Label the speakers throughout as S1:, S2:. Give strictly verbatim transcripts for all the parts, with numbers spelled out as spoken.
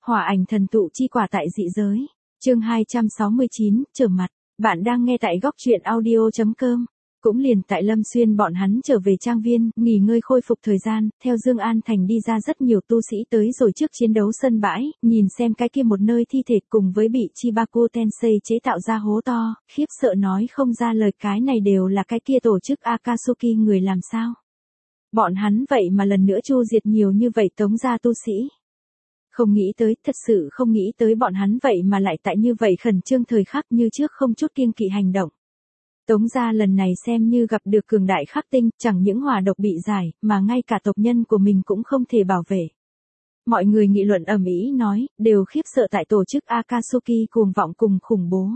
S1: Hỏa ảnh thần tụ chi quả tại dị giới. Chương hai trăm sáu mươi chín, trở mặt. Bạn đang nghe tại góc truyện audio chấm com. Cũng liền tại Lâm Xuyên bọn hắn trở về trang viên, nghỉ ngơi khôi phục thời gian, theo Dương An Thành đi ra rất nhiều tu sĩ tới rồi trước chiến đấu sân bãi, nhìn xem cái kia một nơi thi thể cùng với bị Chibaku Tensei chế tạo ra hố to, khiếp sợ nói không ra lời, cái này đều là cái kia tổ chức Akatsuki người làm sao. Bọn hắn vậy mà lần nữa chu diệt nhiều như vậy Tống gia tu sĩ. Không nghĩ tới, thật sự không nghĩ tới bọn hắn vậy mà lại tại như vậy khẩn trương thời khắc như trước không chút kiêng kỵ hành động. Tống gia lần này xem như gặp được cường đại khắc tinh, chẳng những hỏa độc bị giải, mà ngay cả tộc nhân của mình cũng không thể bảo vệ. Mọi người nghị luận ầm ĩ nói, đều khiếp sợ tại tổ chức Akatsuki cuồng vọng cùng khủng bố.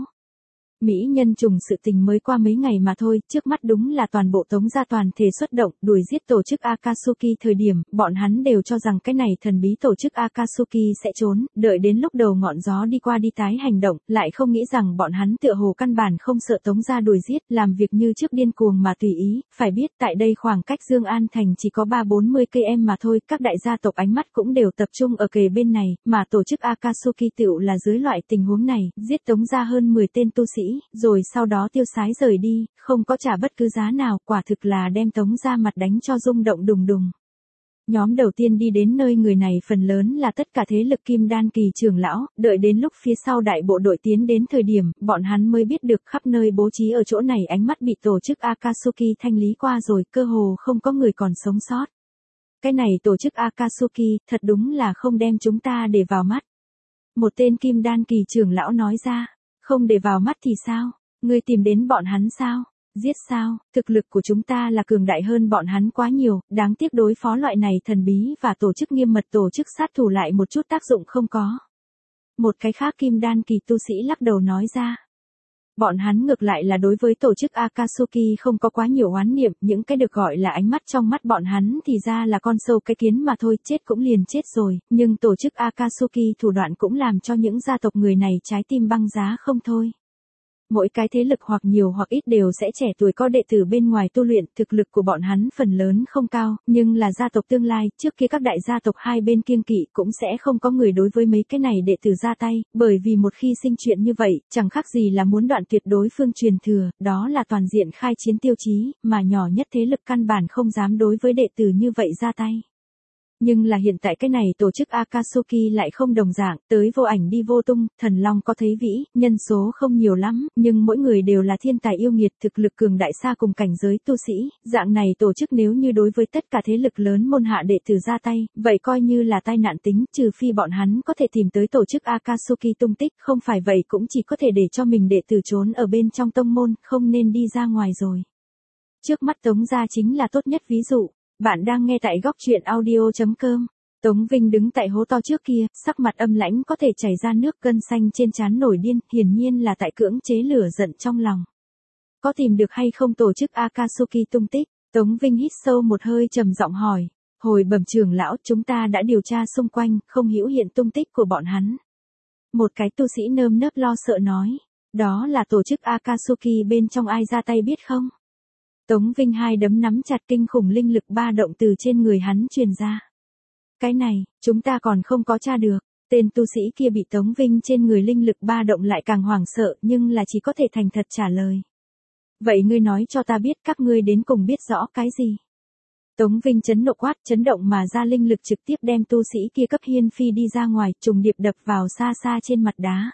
S1: Mỹ nhân trùng sự tình mới qua mấy ngày mà thôi, trước mắt đúng là toàn bộ Tống gia toàn thể xuất động, đuổi giết tổ chức Akatsuki. Thời điểm, bọn hắn đều cho rằng cái này thần bí tổ chức Akatsuki sẽ trốn, đợi đến lúc đầu ngọn gió đi qua đi tái hành động, lại không nghĩ rằng bọn hắn tựa hồ căn bản không sợ Tống gia đuổi giết, làm việc như trước điên cuồng mà tùy ý, phải biết tại đây khoảng cách Dương An Thành chỉ có ba bốn mươi cây số mà thôi, các đại gia tộc ánh mắt cũng đều tập trung ở kề bên này, mà tổ chức Akatsuki tựu là dưới loại tình huống này, giết Tống gia hơn mười tên tu sĩ. Rồi sau đó tiêu sái rời đi, không có trả bất cứ giá nào, quả thực là đem Tống gia mặt đánh cho rung động đùng đùng. Nhóm đầu tiên đi đến nơi người này phần lớn là tất cả thế lực kim đan kỳ trưởng lão, đợi đến lúc phía sau đại bộ đội tiến đến thời điểm, bọn hắn mới biết được khắp nơi bố trí ở chỗ này ánh mắt bị tổ chức Akatsuki thanh lý qua rồi, cơ hồ không có người còn sống sót. Cái này tổ chức Akatsuki, thật đúng là không đem chúng ta để vào mắt. Một tên kim đan kỳ trưởng lão nói ra. Không để vào mắt thì sao? Ngươi tìm đến bọn hắn sao? Giết sao? Thực lực của chúng ta là cường đại hơn bọn hắn quá nhiều, đáng tiếc đối phó loại này thần bí và tổ chức nghiêm mật tổ chức sát thủ lại một chút tác dụng không có. Một cái khác kim đan kỳ tu sĩ lắc đầu nói ra. Bọn hắn ngược lại là đối với tổ chức Akatsuki không có quá nhiều oán niệm, những cái được gọi là ánh mắt trong mắt bọn hắn thì ra là con sâu cái kiến mà thôi, chết cũng liền chết rồi, nhưng tổ chức Akatsuki thủ đoạn cũng làm cho những gia tộc người này trái tim băng giá không thôi. Mỗi cái thế lực hoặc nhiều hoặc ít đều sẽ trẻ tuổi có đệ tử bên ngoài tu luyện, thực lực của bọn hắn phần lớn không cao, nhưng là gia tộc tương lai, trước kia các đại gia tộc hai bên kiêng kỵ cũng sẽ không có người đối với mấy cái này đệ tử ra tay, bởi vì một khi sinh chuyện như vậy, chẳng khác gì là muốn đoạn tuyệt đối phương truyền thừa, đó là toàn diện khai chiến tiêu chí, mà nhỏ nhất thế lực căn bản không dám đối với đệ tử như vậy ra tay. Nhưng là hiện tại cái này tổ chức Akatsuki lại không đồng dạng, tới vô ảnh đi vô tung, thần long có thấy vĩ, nhân số không nhiều lắm, nhưng mỗi người đều là thiên tài yêu nghiệt, thực lực cường đại xa cùng cảnh giới tu sĩ, dạng này tổ chức nếu như đối với tất cả thế lực lớn môn hạ đệ tử ra tay, vậy coi như là tai nạn tính, trừ phi bọn hắn có thể tìm tới tổ chức Akatsuki tung tích, không phải vậy cũng chỉ có thể để cho mình đệ tử trốn ở bên trong tông môn, không nên đi ra ngoài rồi. Trước mắt Tống gia chính là tốt nhất ví dụ. Bạn đang nghe tại góc truyện audio chấm com. Tống Vinh đứng tại hố to trước kia, sắc mặt âm lãnh có thể chảy ra nước, gân xanh trên trán nổi điên, hiển nhiên là tại cưỡng chế lửa giận trong lòng. Có tìm được hay không tổ chức Akatsuki tung tích? Tống Vinh hít sâu một hơi trầm giọng hỏi. Hồi bẩm trưởng lão, chúng ta đã điều tra xung quanh, không hữu hiện tung tích của bọn hắn. Một cái tu sĩ nơm nớp lo sợ nói. Đó là tổ chức Akatsuki bên trong ai ra tay biết không? Tống Vinh hai đấm nắm chặt, kinh khủng linh lực ba động từ trên người hắn truyền ra. Cái này, chúng ta còn không có tra được. Tên tu sĩ kia bị Tống Vinh trên người linh lực ba động lại càng hoảng sợ, nhưng là chỉ có thể thành thật trả lời. Vậy ngươi nói cho ta biết các ngươi đến cùng biết rõ cái gì? Tống Vinh chấn nộ quát, chấn động mà ra linh lực trực tiếp đem tu sĩ kia cấp hiên phi đi ra ngoài, trùng điệp đập vào xa xa trên mặt đá.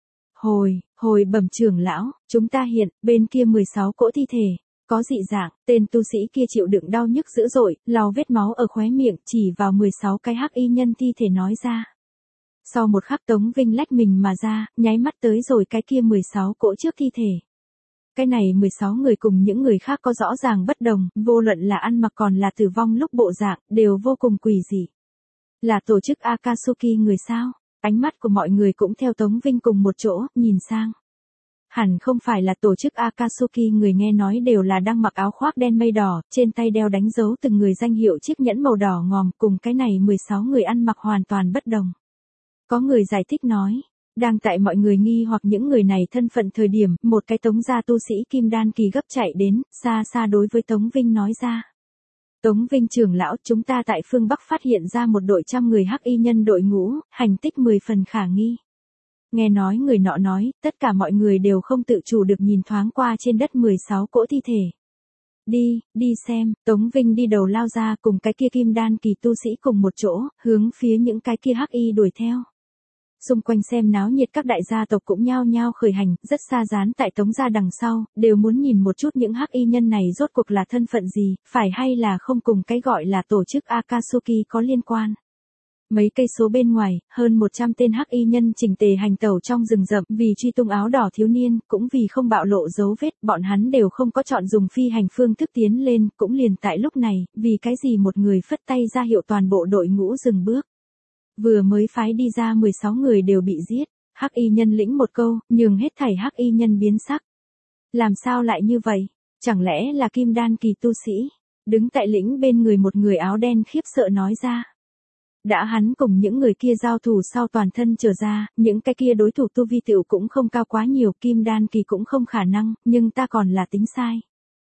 S1: Hồi, hồi bẩm trưởng lão, chúng ta hiện, bên kia mười sáu cỗ thi thể. Có dị dạng, tên tu sĩ kia chịu đựng đau nhức dữ dội, lau vết máu ở khóe miệng, chỉ vào mười sáu cái hắc y nhân thi thể nói ra. Sau một khắc Tống Vinh lách mình mà ra, nháy mắt tới rồi cái kia mười sáu cỗ trước thi thể. Cái này mười sáu người cùng những người khác có rõ ràng bất đồng, vô luận là ăn mặc còn là tử vong lúc bộ dạng, đều vô cùng quỷ dị. Là tổ chức Akatsuki người sao? Ánh mắt của mọi người cũng theo Tống Vinh cùng một chỗ, nhìn sang. Hẳn không phải là tổ chức Akatsuki, người nghe nói đều là đang mặc áo khoác đen mây đỏ, trên tay đeo đánh dấu từng người danh hiệu chiếc nhẫn màu đỏ ngòm, cùng cái này mười sáu người ăn mặc hoàn toàn bất đồng. Có người giải thích nói, đang tại mọi người nghi hoặc những người này thân phận thời điểm, một cái Tống gia tu sĩ kim đan kỳ gấp chạy đến, xa xa đối với Tống Vinh nói ra. Tống Vinh trưởng lão, chúng ta tại phương Bắc phát hiện ra một đội trăm người hắc y nhân đội ngũ, hành tích mười phần khả nghi. Nghe nói người nọ nói, tất cả mọi người đều không tự chủ được nhìn thoáng qua trên đất mười sáu cỗ thi thể. Đi, đi xem, Tống Vinh đi đầu lao ra cùng cái kia kim đan kỳ tu sĩ cùng một chỗ, hướng phía những cái kia hắc y đuổi theo. Xung quanh xem náo nhiệt các đại gia tộc cũng nhao nhao khởi hành, rất xa dán tại Tống gia đằng sau, đều muốn nhìn một chút những hắc y nhân này rốt cuộc là thân phận gì, phải hay là không cùng cái gọi là tổ chức Akatsuki có liên quan. Mấy cây số bên ngoài, hơn một trăm tên hắc y nhân chỉnh tề hành tẩu trong rừng rậm, vì truy tung áo đỏ thiếu niên, cũng vì không bạo lộ dấu vết, bọn hắn đều không có chọn dùng phi hành phương thức tiến lên, cũng liền tại lúc này, vì cái gì một người phất tay ra hiệu toàn bộ đội ngũ dừng bước. Vừa mới phái đi ra mười sáu người đều bị giết, hắc y nhân lĩnh một câu, nhường hết thảy hắc y nhân biến sắc. Làm sao lại như vậy? Chẳng lẽ là kim đan kỳ tu sĩ? Đứng tại lĩnh bên người một người áo đen khiếp sợ nói ra. Đã hắn cùng những người kia giao thủ sau toàn thân trở ra, những cái kia đối thủ tu vi tựu cũng không cao quá nhiều, kim đan kỳ cũng không khả năng, nhưng ta còn là tính sai.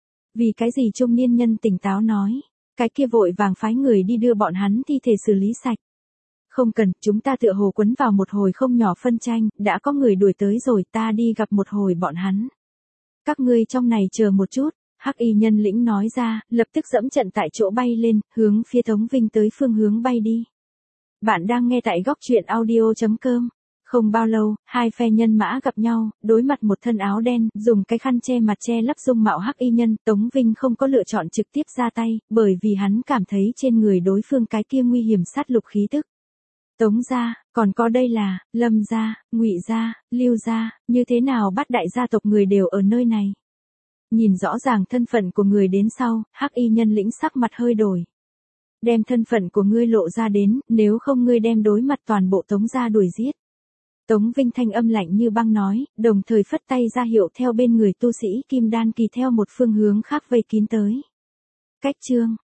S1: Vì cái gì trung niên nhân tỉnh táo nói, cái kia vội vàng phái người đi đưa bọn hắn thi thể xử lý sạch. Không cần, chúng ta tựa hồ quấn vào một hồi không nhỏ phân tranh, đã có người đuổi tới rồi, ta đi gặp một hồi bọn hắn. Các ngươi trong này chờ một chút, hắc y nhân lĩnh nói ra, lập tức dẫm trận tại chỗ bay lên, hướng phía Tống Vinh tới phương hướng bay đi. Bạn đang nghe tại góc truyện audio chấm com. Không bao lâu, hai phe nhân mã gặp nhau, đối mặt một thân áo đen, dùng cái khăn che mặt che lấp dung mạo hắc y nhân, Tống Vinh không có lựa chọn trực tiếp ra tay, bởi vì hắn cảm thấy trên người đối phương cái kia nguy hiểm sát lục khí tức. Tống gia, còn có đây là, Lâm gia, Ngụy gia, Lưu gia, như thế nào bắt đại gia tộc người đều ở nơi này. Nhìn rõ ràng thân phận của người đến sau, hắc y nhân lĩnh sắc mặt hơi đổi. Đem thân phận của ngươi lộ ra đến, nếu không ngươi đem đối mặt toàn bộ Tống gia đuổi giết. Tống Vinh thanh âm lạnh như băng nói, đồng thời phất tay ra hiệu theo bên người tu sĩ kim đan kỳ theo một phương hướng khác vây kín tới. Cách chương,